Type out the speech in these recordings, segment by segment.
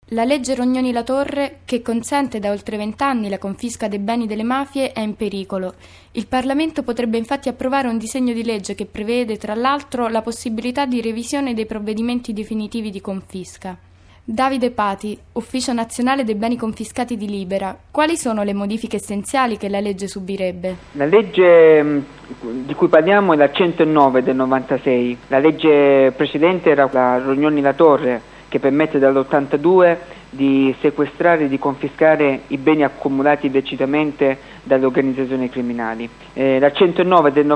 La legge Rognoni-La Torre, che consente da oltre 20 anni la confisca dei beni delle mafie, è in pericolo. Il Parlamento potrebbe infatti approvare un disegno di legge che prevede, tra l'altro, la possibilità di revisione dei provvedimenti definitivi di confisca. Davide Pati, Ufficio Nazionale dei Beni Confiscati di Libera. Quali sono le modifiche essenziali che la legge subirebbe? La legge di cui parliamo è la 109 del 96. La legge precedente era la Rognoni-La Torre, che permette dall'82 di sequestrare e di confiscare i beni accumulati illecitamente dalle organizzazioni criminali. La 109 del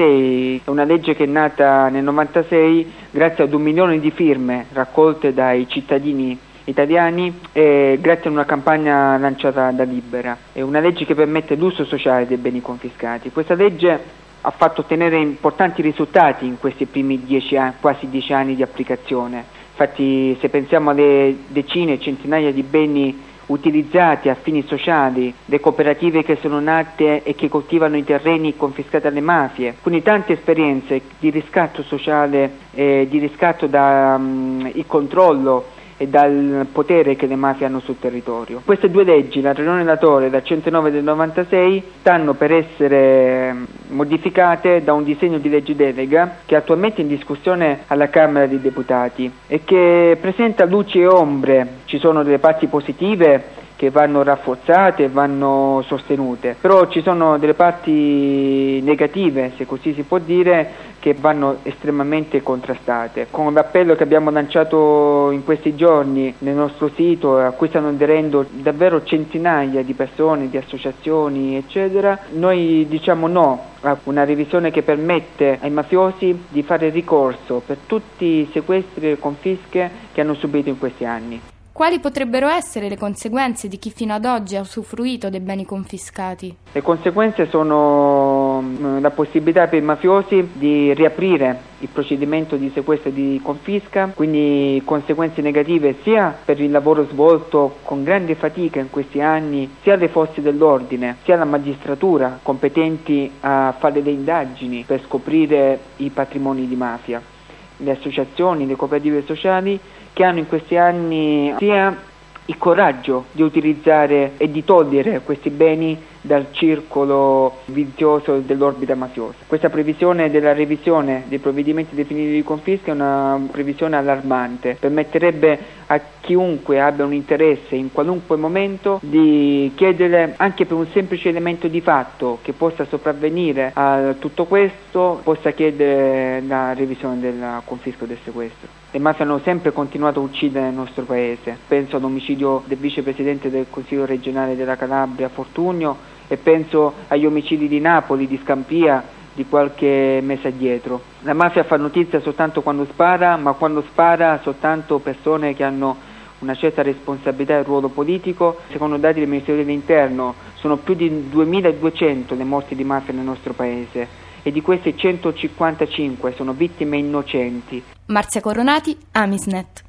96 è una legge che è nata nel 96 grazie ad 1 milione di firme raccolte dai cittadini italiani e grazie a una campagna lanciata da Libera. È una legge che permette l'uso sociale dei beni confiscati. Questa legge ha fatto ottenere importanti risultati in questi primi quasi 10 anni di applicazione. Infatti, se pensiamo alle decine, centinaia di beni utilizzati a fini sociali, le cooperative che sono nate e che coltivano i terreni confiscati alle mafie, quindi tante esperienze di riscatto sociale, di riscatto dal controllo e dal potere che le mafie hanno sul territorio. Queste due leggi, la Rognoni-La Torre e la 109 del 96, stanno per essere modificate da un disegno di legge delega che è attualmente in discussione alla Camera dei Deputati e che presenta luci e ombre. Ci sono delle parti positive che vanno rafforzate e vanno sostenute, però ci sono delle parti negative, se così si può dire, che vanno estremamente contrastate. Con l'appello che abbiamo lanciato in questi giorni nel nostro sito, a cui stanno aderendo davvero centinaia di persone, di associazioni, eccetera, noi diciamo no a una revisione che permette ai mafiosi di fare ricorso per tutti i sequestri e confische che hanno subito in questi anni. Quali potrebbero essere le conseguenze di chi fino ad oggi ha usufruito dei beni confiscati? Le conseguenze sono la possibilità per i mafiosi di riaprire il procedimento di sequestro e di confisca, quindi conseguenze negative sia per il lavoro svolto con grande fatica in questi anni, sia alle forze dell'ordine, sia alla magistratura competenti a fare le indagini per scoprire i patrimoni di mafia. Le associazioni, le cooperative sociali che hanno in questi anni sia il coraggio di utilizzare e di togliere questi beni dal circolo vizioso dell'orbita mafiosa. Questa previsione della revisione dei provvedimenti definitivi di confisca è una previsione allarmante, permetterebbe a chiunque abbia un interesse in qualunque momento di chiedere, anche per un semplice elemento di fatto che possa sopravvenire a tutto questo, possa chiedere la revisione della confisca o del sequestro. Le mafie hanno sempre continuato a uccidere nel nostro paese, penso all'omicidio del vicepresidente del Consiglio regionale della Calabria, Fortunio, e penso agli omicidi di Napoli, di Scampia, di qualche mese addietro. La mafia fa notizia soltanto quando spara, ma quando spara soltanto persone che hanno una certa responsabilità e ruolo politico. Secondo dati del Ministero dell'Interno sono più di 2200 le morti di mafia nel nostro paese e di queste 155 sono vittime innocenti. Marzia Coronati, Amisnet.